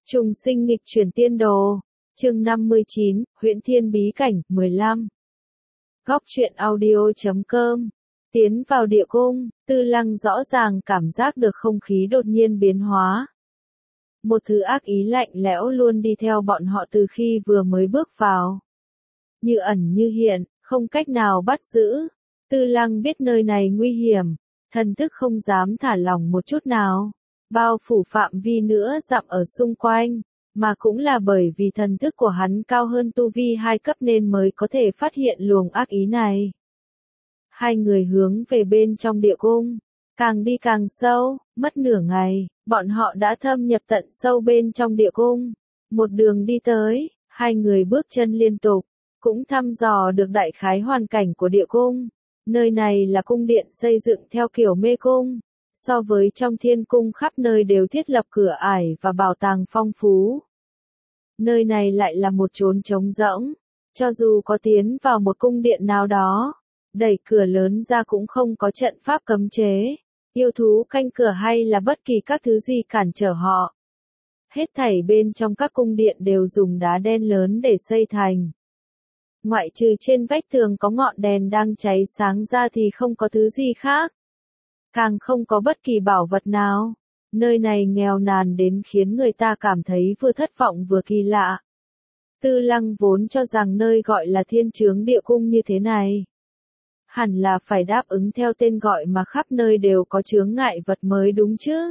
Trùng sinh nghịch chuyển tiên đồ. Chương 59, Huyễn Thiên bí cảnh, 15. Góc truyện audio.com. Tiến vào địa cung, Tư Lăng rõ ràng cảm giác được không khí đột nhiên biến hóa. Một thứ ác ý lạnh lẽo luôn đi theo bọn họ từ khi vừa mới bước vào. Như ẩn như hiện, không cách nào bắt giữ. Tư Lăng biết nơi này nguy hiểm, thần thức không dám thả lỏng một chút nào. Bao phủ phạm vi nữa dặm ở xung quanh, mà cũng là bởi vì thần thức của hắn cao hơn tu vi 2 cấp nên mới có thể phát hiện luồng ác ý này. Hai người hướng về bên trong địa cung, càng đi càng sâu, mất nửa ngày, bọn họ đã thâm nhập tận sâu bên trong địa cung. Một đường đi tới, hai người bước chân liên tục, cũng thăm dò được đại khái hoàn cảnh của địa cung. Nơi này là cung điện xây dựng theo kiểu mê cung. So với trong thiên cung khắp nơi đều thiết lập cửa ải và bảo tàng phong phú. Nơi này lại là một chốn trống rỗng. Cho dù có tiến vào một cung điện nào đó, đẩy cửa lớn ra cũng không có trận pháp cấm chế, yêu thú canh cửa hay là bất kỳ các thứ gì cản trở họ. Hết thảy bên trong các cung điện đều dùng đá đen lớn để xây thành. Ngoại trừ trên vách tường có ngọn đèn đang cháy sáng ra thì không có thứ gì khác. Càng không có bất kỳ bảo vật nào. Nơi này nghèo nàn đến khiến người ta cảm thấy vừa thất vọng vừa kỳ lạ. Tư Lăng vốn cho rằng nơi gọi là thiên chướng địa cung như thế này, hẳn là phải đáp ứng theo tên gọi mà khắp nơi đều có chướng ngại vật mới đúng chứ.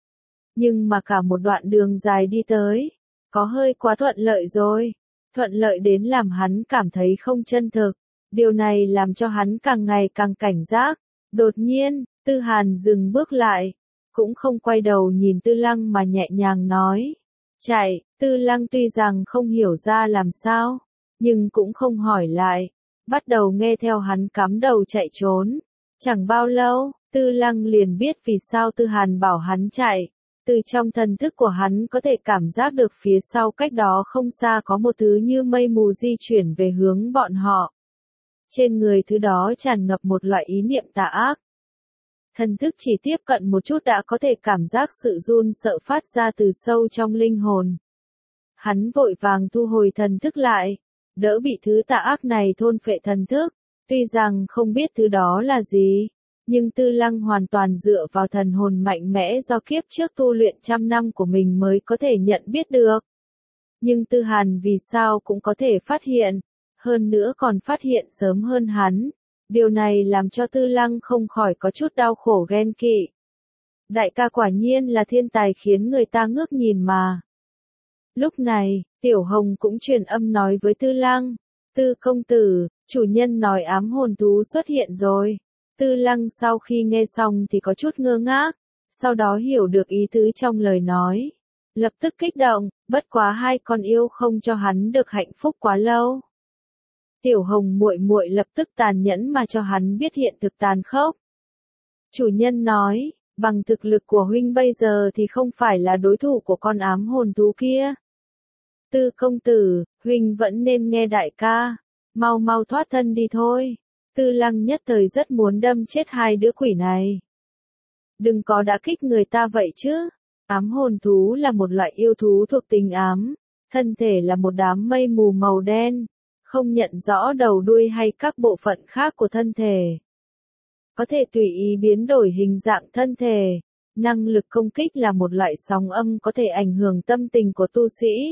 Nhưng mà cả một đoạn đường dài đi tới, có hơi quá thuận lợi rồi. Thuận lợi đến làm hắn cảm thấy không chân thực. Điều này làm cho hắn càng ngày càng cảnh giác. Đột nhiên, Tư Hàn dừng bước lại, cũng không quay đầu nhìn Tư Lăng mà nhẹ nhàng nói. Chạy, Tư Lăng tuy rằng không hiểu ra làm sao, nhưng cũng không hỏi lại, bắt đầu nghe theo hắn cắm đầu chạy trốn. Chẳng bao lâu, Tư Lăng liền biết vì sao Tư Hàn bảo hắn chạy. Từ trong thần thức của hắn có thể cảm giác được phía sau cách đó không xa có một thứ như mây mù di chuyển về hướng bọn họ. Trên người thứ đó tràn ngập một loại ý niệm tà ác. Thần thức chỉ tiếp cận một chút đã có thể cảm giác sự run sợ phát ra từ sâu trong linh hồn. Hắn vội vàng thu hồi thần thức lại, đỡ bị thứ tà ác này thôn phệ thần thức. Tuy rằng không biết thứ đó là gì, nhưng Tư Lăng hoàn toàn dựa vào thần hồn mạnh mẽ do kiếp trước tu luyện trăm năm của mình mới có thể nhận biết được. Nhưng Tư Hàn vì sao cũng có thể phát hiện, hơn nữa còn phát hiện sớm hơn hắn. Điều này làm cho Tư Lăng không khỏi có chút đau khổ ghen kỵ. Đại ca quả nhiên là thiên tài khiến người ta ngước nhìn mà. Lúc này, Tiểu Hồng cũng truyền âm nói với Tư Lăng. Tư công tử, chủ nhân nói ám hồn thú xuất hiện rồi. Tư Lăng sau khi nghe xong thì có chút ngơ ngác, sau đó hiểu được ý tứ trong lời nói. Lập tức kích động, bất quá hai con yêu không cho hắn được hạnh phúc quá lâu. Tiểu Hồng muội muội lập tức tàn nhẫn mà cho hắn biết hiện thực tàn khốc. Chủ nhân nói, bằng thực lực của huynh bây giờ thì không phải là đối thủ của con ám hồn thú kia. Tư công tử, huynh vẫn nên nghe đại ca, mau mau thoát thân đi thôi. Tư Lăng nhất thời rất muốn đâm chết hai đứa quỷ này. Đừng có đả kích người ta vậy chứ. Ám hồn thú là một loại yêu thú thuộc tính ám, thân thể là một đám mây mù màu đen, không nhận rõ đầu đuôi hay các bộ phận khác của thân thể. Có thể tùy ý biến đổi hình dạng thân thể. Năng lực công kích là một loại sóng âm có thể ảnh hưởng tâm tình của tu sĩ.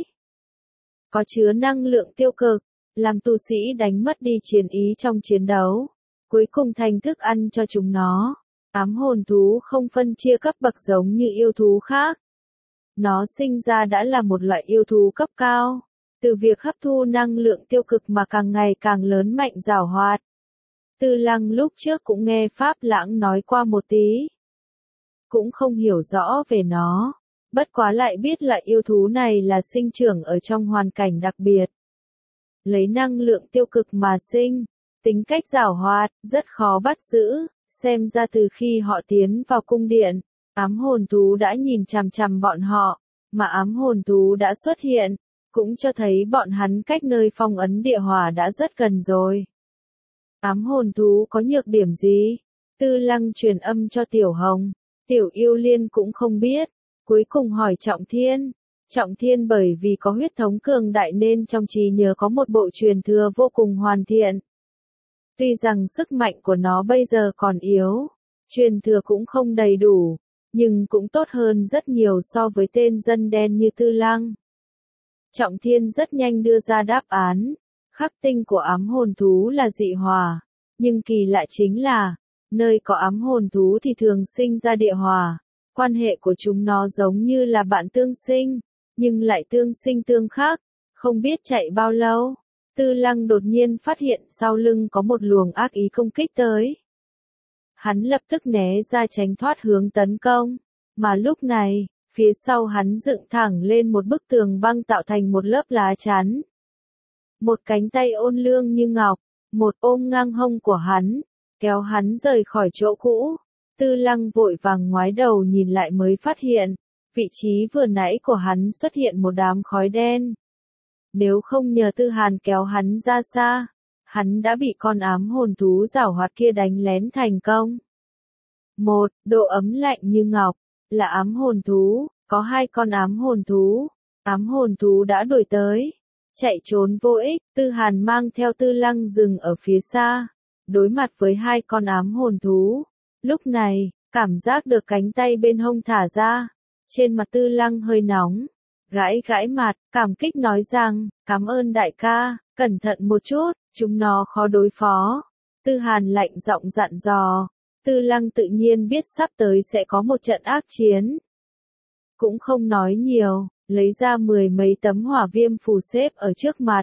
Có chứa năng lượng tiêu cực, làm tu sĩ đánh mất đi chiến ý trong chiến đấu, cuối cùng thành thức ăn cho chúng nó. Ám hồn thú không phân chia cấp bậc giống như yêu thú khác. Nó sinh ra đã là một loại yêu thú cấp cao, từ việc hấp thu năng lượng tiêu cực mà càng ngày càng lớn mạnh giàu hoạt. Tư Lăng lúc trước cũng nghe Pháp Lãng nói qua một tí, cũng không hiểu rõ về nó, bất quá lại biết loại yêu thú này là sinh trưởng ở trong hoàn cảnh đặc biệt. Lấy năng lượng tiêu cực mà sinh, tính cách giàu hoạt, rất khó bắt giữ, xem ra từ khi họ tiến vào cung điện, ám hồn thú đã nhìn chằm chằm bọn họ, mà ám hồn thú đã xuất hiện, cũng cho thấy bọn hắn cách nơi phong ấn địa hỏa đã rất gần rồi. Ám hồn thú có nhược điểm gì? Tư Lăng truyền âm cho Tiểu Hồng, Tiểu Yêu Liên cũng không biết, cuối cùng hỏi Trọng Thiên. Trọng Thiên bởi vì có huyết thống cường đại nên trong trí nhớ có một bộ truyền thừa vô cùng hoàn thiện. Tuy rằng sức mạnh của nó bây giờ còn yếu, truyền thừa cũng không đầy đủ, nhưng cũng tốt hơn rất nhiều so với tên dân đen như Tư Lăng. Trọng Thiên rất nhanh đưa ra đáp án, khắc tinh của ám hồn thú là dị hỏa, nhưng kỳ lạ chính là, nơi có ám hồn thú thì thường sinh ra địa hỏa, quan hệ của chúng nó giống như là bạn tương sinh, nhưng lại tương sinh tương khắc, không biết chạy bao lâu. Tư Lăng đột nhiên phát hiện sau lưng có một luồng ác ý công kích tới. Hắn lập tức né ra tránh thoát hướng tấn công, mà lúc này, phía sau hắn dựng thẳng lên một bức tường băng tạo thành một lớp lá chắn. Một cánh tay ôn lương như ngọc, một ôm ngang hông của hắn, kéo hắn rời khỏi chỗ cũ. Tư Lăng vội vàng ngoái đầu nhìn lại mới phát hiện, vị trí vừa nãy của hắn xuất hiện một đám khói đen. Nếu không nhờ Tư Hàn kéo hắn ra xa, hắn đã bị con ám hồn thú giảo hoạt kia đánh lén thành công. Độ ấm lạnh như ngọc, là ám hồn thú, có 2 con ám hồn thú. Ám hồn thú đã đuổi tới, chạy trốn vô ích, Tư Hàn mang theo Tư Lăng dừng ở phía xa, đối mặt với 2 con ám hồn thú. Lúc này, cảm giác được cánh tay bên hông thả ra, trên mặt Tư Lăng hơi nóng, gãi gãi mặt, cảm kích nói rằng, cảm ơn đại ca, cẩn thận một chút, chúng nó khó đối phó. Tư Hàn lạnh giọng dặn dò, Tư Lăng tự nhiên biết sắp tới sẽ có một trận ác chiến. Cũng không nói nhiều, lấy ra 10 mấy tấm hỏa viêm phù xếp ở trước mặt.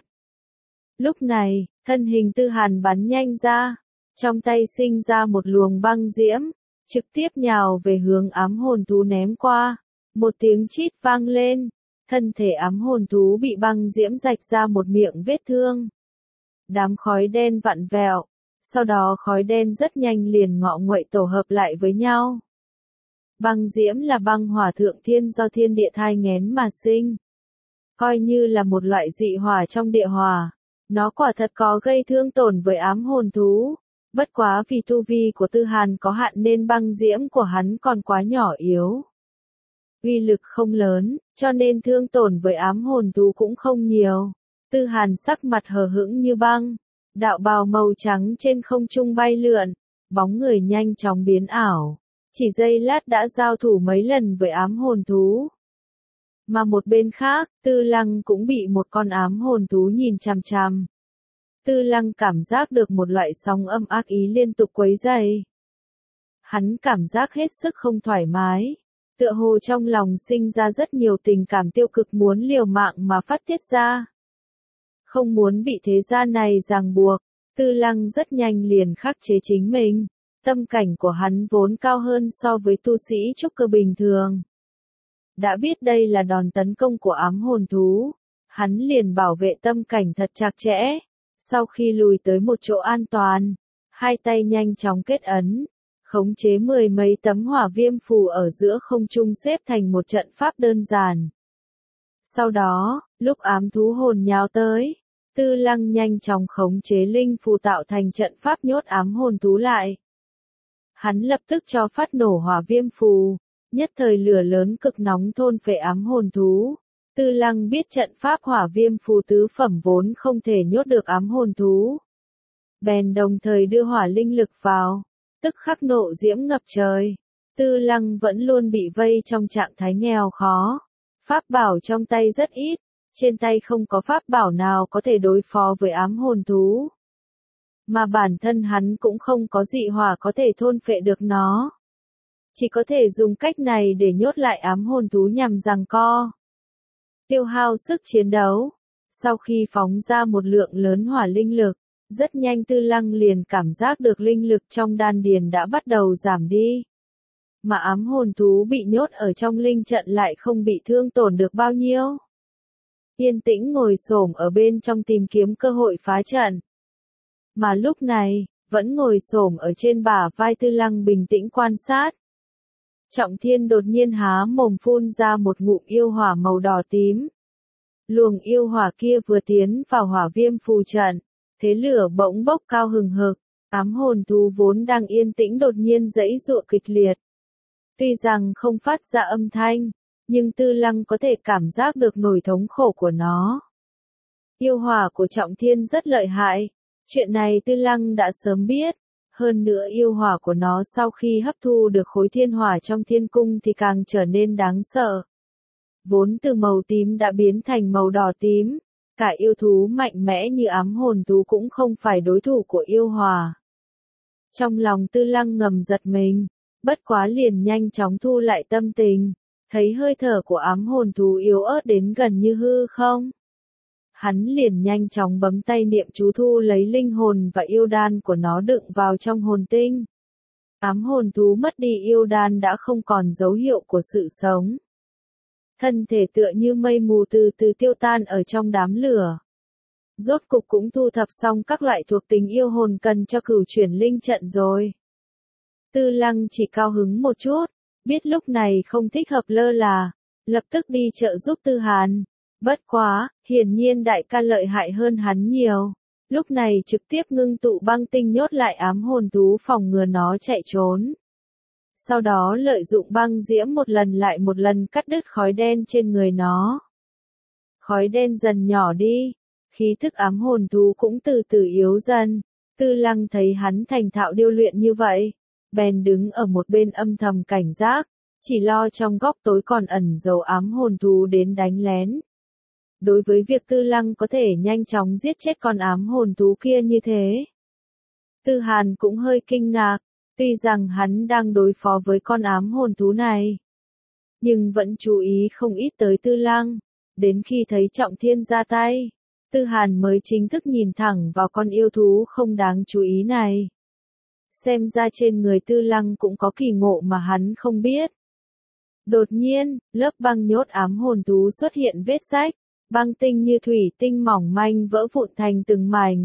Lúc này, thân hình Tư Hàn bắn nhanh ra, trong tay sinh ra một luồng băng diễm, trực tiếp nhào về hướng ám hồn thú ném qua. Một tiếng chít vang lên, thân thể ám hồn thú bị băng diễm rạch ra một miệng vết thương. Đám khói đen vặn vẹo, sau đó khói đen rất nhanh liền ngọ nguậy tổ hợp lại với nhau. Băng diễm là băng hỏa thượng thiên do thiên địa thai nghén mà sinh. Coi như là một loại dị hỏa trong địa hỏa, nó quả thật có gây thương tổn với ám hồn thú. Bất quá vì tu vi của Tư Hàn có hạn nên băng diễm của hắn còn quá nhỏ yếu. Uy lực không lớn, cho nên thương tổn với ám hồn thú cũng không nhiều. Tư Hàn sắc mặt hờ hững như băng, đạo bào màu trắng trên không trung bay lượn, bóng người nhanh chóng biến ảo. Chỉ giây lát đã giao thủ mấy lần với ám hồn thú. Mà một bên khác, Tư Lăng cũng bị một con ám hồn thú nhìn chằm chằm. Tư Lăng cảm giác được một loại sóng âm ác ý liên tục quấy rầy. Hắn cảm giác hết sức không thoải mái, tựa hồ trong lòng sinh ra rất nhiều tình cảm tiêu cực muốn liều mạng mà phát tiết ra. Không muốn bị thế gian này ràng buộc, Tư Lăng rất nhanh liền khắc chế chính mình. Tâm cảnh của hắn vốn cao hơn so với tu sĩ trúc cơ bình thường. Đã biết đây là đòn tấn công của ám hồn thú, hắn liền bảo vệ tâm cảnh thật chặt chẽ. Sau khi lùi tới một chỗ an toàn, 2 tay nhanh chóng kết ấn, khống chế 10 mấy tấm hỏa viêm phù ở giữa không trung xếp thành một trận pháp đơn giản. Sau đó, lúc ám thú hồn nhào tới, Tư Lăng nhanh chóng khống chế linh phù tạo thành trận pháp nhốt ám hồn thú lại. Hắn lập tức cho phát nổ hỏa viêm phù, nhất thời lửa lớn cực nóng thôn phệ ám hồn thú. Tư Lăng biết trận pháp hỏa viêm phù tứ phẩm vốn không thể nhốt được ám hồn thú. Bèn đồng thời đưa hỏa linh lực vào, tức khắc nộ diễm ngập trời. Tư Lăng vẫn luôn bị vây trong trạng thái nghèo khó. Pháp bảo trong tay rất ít, trên tay không có pháp bảo nào có thể đối phó với ám hồn thú. Mà bản thân hắn cũng không có dị hỏa có thể thôn phệ được nó. Chỉ có thể dùng cách này để nhốt lại ám hồn thú nhằm giằng co. Tiêu hao sức chiến đấu. Sau khi phóng ra một lượng lớn hỏa linh lực, rất nhanh Tư Lăng liền cảm giác được linh lực trong đan điền đã bắt đầu giảm đi. Mà ám hồn thú bị nhốt ở trong linh trận lại không bị thương tổn được bao nhiêu. Yên tĩnh ngồi xổm ở bên trong tìm kiếm cơ hội phá trận. Mà lúc này, vẫn ngồi xổm ở trên bả vai Tư Lăng bình tĩnh quan sát. Trọng Thiên đột nhiên há mồm phun ra một ngụm yêu hỏa màu đỏ tím. Luồng yêu hỏa kia vừa tiến vào hỏa viêm phù trận, thế lửa bỗng bốc cao hừng hực, ám hồn thú vốn đang yên tĩnh đột nhiên giãy giụa kịch liệt. Tuy rằng không phát ra âm thanh, nhưng Tư Lăng có thể cảm giác được nỗi thống khổ của nó. Yêu hỏa của Trọng Thiên rất lợi hại, chuyện này Tư Lăng đã sớm biết, hơn nữa yêu hỏa của nó sau khi hấp thu được khối thiên hỏa trong thiên cung thì càng trở nên đáng sợ. Vốn từ màu tím đã biến thành màu đỏ tím, cả yêu thú mạnh mẽ như ám hồn thú cũng không phải đối thủ của yêu hỏa. Trong lòng Tư Lăng ngầm giật mình, bất quá liền nhanh chóng thu lại tâm tình, thấy hơi thở của ám hồn thú yếu ớt đến gần như hư không. Hắn liền nhanh chóng bấm tay niệm chú thu lấy linh hồn và yêu đan của nó đựng vào trong hồn tinh. Ám hồn thú mất đi yêu đan đã không còn dấu hiệu của sự sống. Thân thể tựa như mây mù từ từ tiêu tan ở trong đám lửa. Rốt cục cũng thu thập xong các loại thuộc tính yêu hồn cần cho cửu chuyển linh trận rồi. Tư Lăng chỉ cao hứng một chút, biết lúc này không thích hợp lơ là, lập tức đi trợ giúp Tư Hàn. Bất quá, hiển nhiên đại ca lợi hại hơn hắn nhiều. Lúc này trực tiếp ngưng tụ băng tinh nhốt lại ám hồn thú phòng ngừa nó chạy trốn. Sau đó lợi dụng băng diễm một lần lại một lần cắt đứt khói đen trên người nó. Khói đen dần nhỏ đi, khí thức ám hồn thú cũng từ từ yếu dần. Tư Lăng thấy hắn thành thạo điêu luyện như vậy, bèn đứng ở một bên âm thầm cảnh giác, chỉ lo trong góc tối còn ẩn giấu ám hồn thú đến đánh lén. Đối với việc Tư Lăng có thể nhanh chóng giết chết con ám hồn thú kia như thế, Tư Hàn cũng hơi kinh ngạc, tuy rằng hắn đang đối phó với con ám hồn thú này, nhưng vẫn chú ý không ít tới Tư Lăng. Đến khi thấy Trọng Thiên ra tay, Tư Hàn mới chính thức nhìn thẳng vào con yêu thú không đáng chú ý này. Xem ra trên người Tư Lăng cũng có kỳ ngộ mà hắn không biết. Đột nhiên, lớp băng nhốt ám hồn thú xuất hiện vết rách, băng tinh như thủy tinh mỏng manh vỡ vụn thành từng mảnh.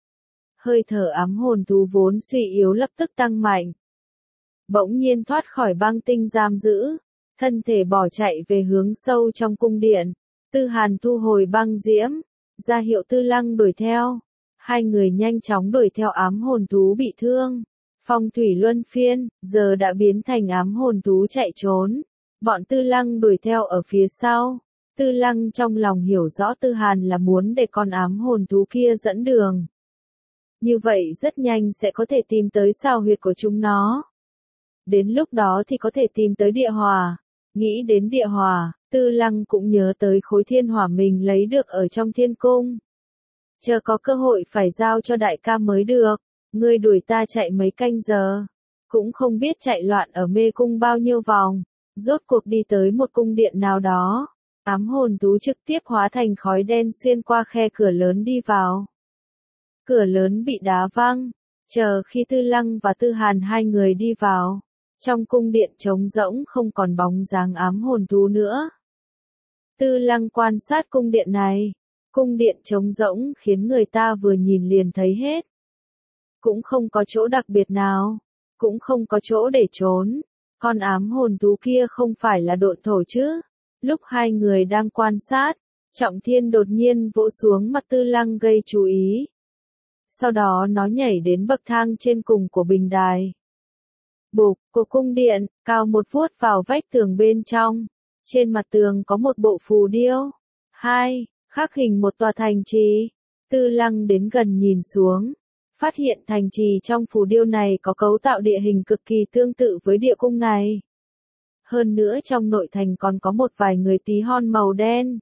Hơi thở ám hồn thú vốn suy yếu lập tức tăng mạnh. Bỗng nhiên thoát khỏi băng tinh giam giữ, thân thể bỏ chạy về hướng sâu trong cung điện. Tư Hàn thu hồi băng diễm, ra hiệu Tư Lăng đuổi theo. Hai người nhanh chóng đuổi theo ám hồn thú bị thương. Phong thủy luân phiên, giờ đã biến thành ám hồn thú chạy trốn. Bọn Tư Lăng đuổi theo ở phía sau. Tư Lăng trong lòng hiểu rõ Tư Hàn là muốn để con ám hồn thú kia dẫn đường. Như vậy rất nhanh sẽ có thể tìm tới sao huyệt của chúng nó. Đến lúc đó thì có thể tìm tới địa hỏa. Nghĩ đến địa hỏa, Tư Lăng cũng nhớ tới khối thiên hỏa mình lấy được ở trong thiên cung. Chờ có cơ hội phải giao cho đại ca mới được. Ngươi đuổi ta chạy mấy canh giờ, cũng không biết chạy loạn ở mê cung bao nhiêu vòng, rốt cuộc đi tới một cung điện nào đó. Ám hồn thú trực tiếp hóa thành khói đen xuyên qua khe cửa lớn đi vào. Cửa lớn bị đá văng, chờ khi Tư Lăng và Tư Hàn hai người đi vào. Trong cung điện trống rỗng không còn bóng dáng ám hồn thú nữa. Tư Lăng quan sát cung điện này. Cung điện trống rỗng khiến người ta vừa nhìn liền thấy hết. Cũng không có chỗ đặc biệt nào. Cũng không có chỗ để trốn. Con ám hồn thú kia không phải là độn thổ chứ. Lúc hai người đang quan sát, Trọng Thiên đột nhiên vỗ xuống mặt Tư Lăng gây chú ý. Sau đó nó nhảy đến bậc thang trên cùng của bình đài. Bục, của cung điện, cao một vuốt vào vách tường bên trong. Trên mặt tường có một bộ phù điêu. Khắc hình một tòa thành trì. Tư Lăng đến gần nhìn xuống. Phát hiện thành trì trong phù điêu này có cấu tạo địa hình cực kỳ tương tự với địa cung này. Hơn nữa trong nội thành còn có một vài người tí hon màu đen.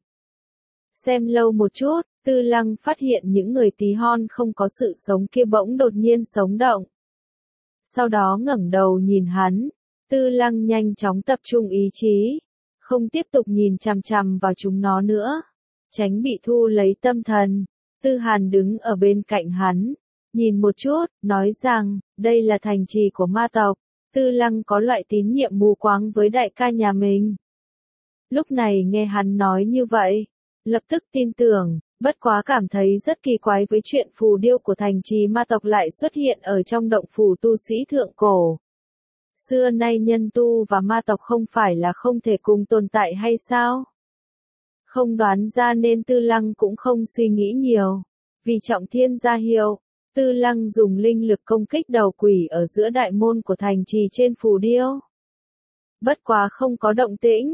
Xem lâu một chút, Tư Lăng phát hiện những người tí hon không có sự sống kia bỗng đột nhiên sống động. Sau đó ngẩng đầu nhìn hắn, Tư Lăng nhanh chóng tập trung ý chí, không tiếp tục nhìn chằm chằm vào chúng nó nữa, tránh bị thu lấy tâm thần. Tư Hàn đứng ở bên cạnh hắn, nhìn một chút, nói rằng, đây là thành trì của ma tộc. Tư Lăng có loại tín nhiệm mù quáng với đại ca nhà mình. Lúc này nghe hắn nói như vậy, lập tức tin tưởng, bất quá cảm thấy rất kỳ quái với chuyện phù điêu của thành trì ma tộc lại xuất hiện ở trong động phủ tu sĩ thượng cổ. Xưa nay nhân tu và ma tộc không phải là không thể cùng tồn tại hay sao? Không đoán ra nên Tư Lăng cũng không suy nghĩ nhiều. Vì Trọng Thiên ra hiệu, Tư Lăng dùng linh lực công kích đầu quỷ ở giữa đại môn của thành trì trên phù điêu. Bất quá không có động tĩnh,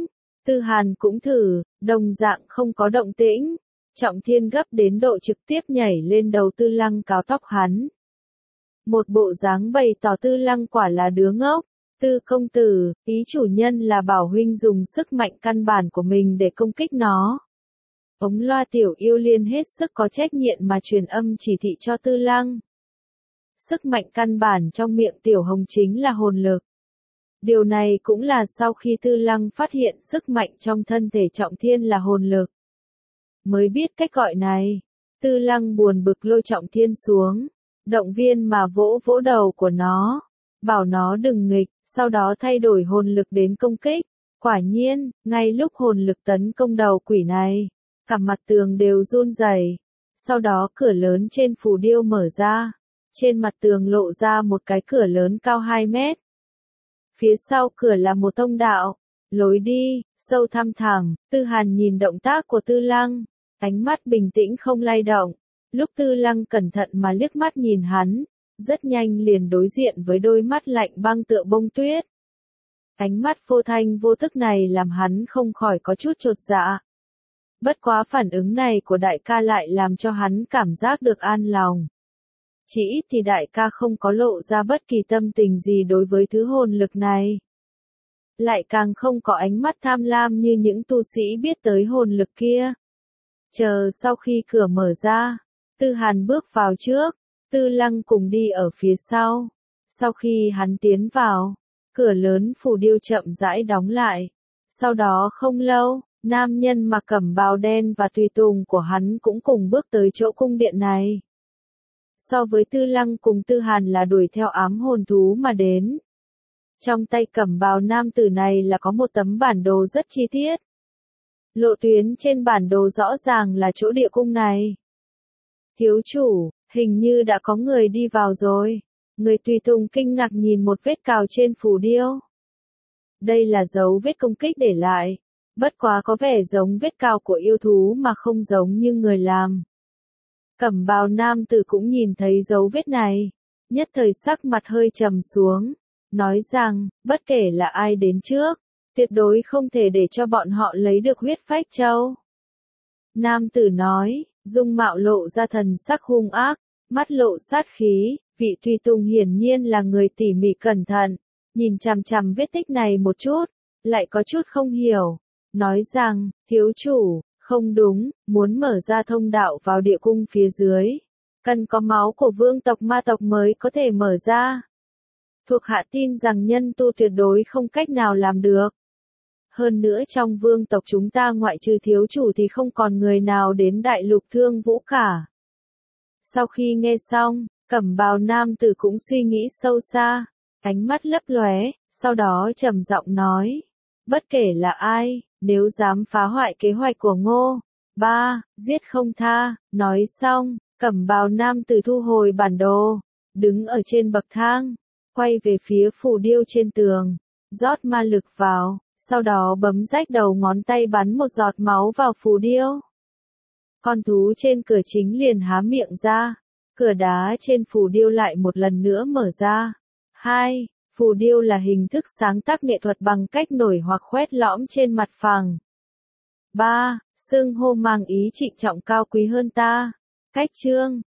Tư Hàn cũng thử, đồng dạng không có động tĩnh. Trọng Thiên gấp đến độ trực tiếp nhảy lên đầu Tư Lăng cáo tóc hắn. Một bộ dáng bày tỏ Tư Lăng quả là đứa ngốc. Tư công tử, ý chủ nhân là bảo huynh dùng sức mạnh căn bản của mình để công kích nó. Ống loa Tiểu Yêu Liên hết sức có trách nhiệm mà truyền âm chỉ thị cho Tư Lăng. Sức mạnh căn bản trong miệng Tiểu Hồng chính là hồn lực. Điều này cũng là sau khi Tư Lăng phát hiện sức mạnh trong thân thể Trọng Thiên là hồn lực. Mới biết cách gọi này. Tư Lăng buồn bực lôi Trọng Thiên xuống. Động viên mà vỗ vỗ đầu của nó. Bảo nó đừng nghịch, sau đó thay đổi hồn lực đến công kích. Quả nhiên, ngay lúc hồn lực tấn công đầu quỷ này, cả mặt tường đều run rẩy. Sau đó cửa lớn trên phù điêu mở ra. Trên mặt tường lộ ra một cái cửa lớn cao 2 mét. Phía sau cửa là một thông đạo. Lối đi, sâu thăm thẳm. Tư Hàn nhìn động tác của Tư Lăng. Ánh mắt bình tĩnh không lay động. Lúc Tư Lăng cẩn thận mà liếc mắt nhìn hắn. Rất nhanh liền đối diện với đôi mắt lạnh băng tựa bông tuyết. Ánh mắt vô thanh vô tức này làm hắn không khỏi có chút chột dạ. Bất quá phản ứng này của đại ca lại làm cho hắn cảm giác được an lòng. Chỉ ít thì đại ca không có lộ ra bất kỳ tâm tình gì đối với thứ hồn lực này. Lại càng không có ánh mắt tham lam như những tu sĩ biết tới hồn lực kia. Chờ sau khi cửa mở ra, Tư Hàn bước vào trước, Tư Lăng cùng đi ở phía sau. Sau khi hắn tiến vào, cửa lớn phù điêu chậm rãi đóng lại. Sau đó không lâu, nam nhân mặc cẩm bào đen và tùy tùng của hắn cũng cùng bước tới chỗ cung điện này. So với Tư Lăng cùng Tư Hàn là đuổi theo ám hồn thú mà đến. Trong tay cẩm bào nam tử này là có một tấm bản đồ rất chi tiết. Lộ tuyến trên bản đồ rõ ràng là chỗ địa cung này. Thiếu chủ, hình như đã có người đi vào rồi. Người tùy tùng kinh ngạc nhìn một vết cào trên phù điêu. Đây là dấu vết công kích để lại. Bất quá có vẻ giống vết cào của yêu thú mà không giống như người làm. Cẩm bào nam tử cũng nhìn thấy dấu vết này. Nhất thời sắc mặt hơi trầm xuống. Nói rằng, bất kể là ai đến trước, tuyệt đối không thể để cho bọn họ lấy được huyết phách châu. Nam tử nói, dung mạo lộ ra thần sắc hung ác, mắt lộ sát khí, vị tùy tùng hiển nhiên là người tỉ mỉ cẩn thận, nhìn chằm chằm vết tích này một chút, lại có chút không hiểu, nói rằng, thiếu chủ, không đúng, muốn mở ra thông đạo vào địa cung phía dưới, cần có máu của vương tộc ma tộc mới có thể mở ra. Thuộc hạ tin rằng nhân tu tuyệt đối không cách nào làm được. Hơn nữa trong vương tộc chúng ta ngoại trừ thiếu chủ thì không còn người nào đến đại lục Thương Vũ cả. Sau khi nghe xong, cẩm bào nam tử cũng suy nghĩ sâu xa, ánh mắt lấp lóe, sau đó trầm giọng nói. Bất kể là ai, nếu dám phá hoại kế hoạch của Ngô, giết không tha, nói xong, cẩm bào nam tử thu hồi bản đồ, đứng ở trên bậc thang, quay về phía phù điêu trên tường, rót ma lực vào. Sau đó bấm rách đầu ngón tay bắn một giọt máu vào phù điêu. Con thú trên cửa chính liền há miệng ra. Cửa đá trên phù điêu lại một lần nữa mở ra. 2. Phù điêu là hình thức sáng tác nghệ thuật bằng cách nổi hoặc khoét lõm trên mặt phẳng. 3. Xưng hô mang ý trịnh trọng cao quý hơn ta. Cách chương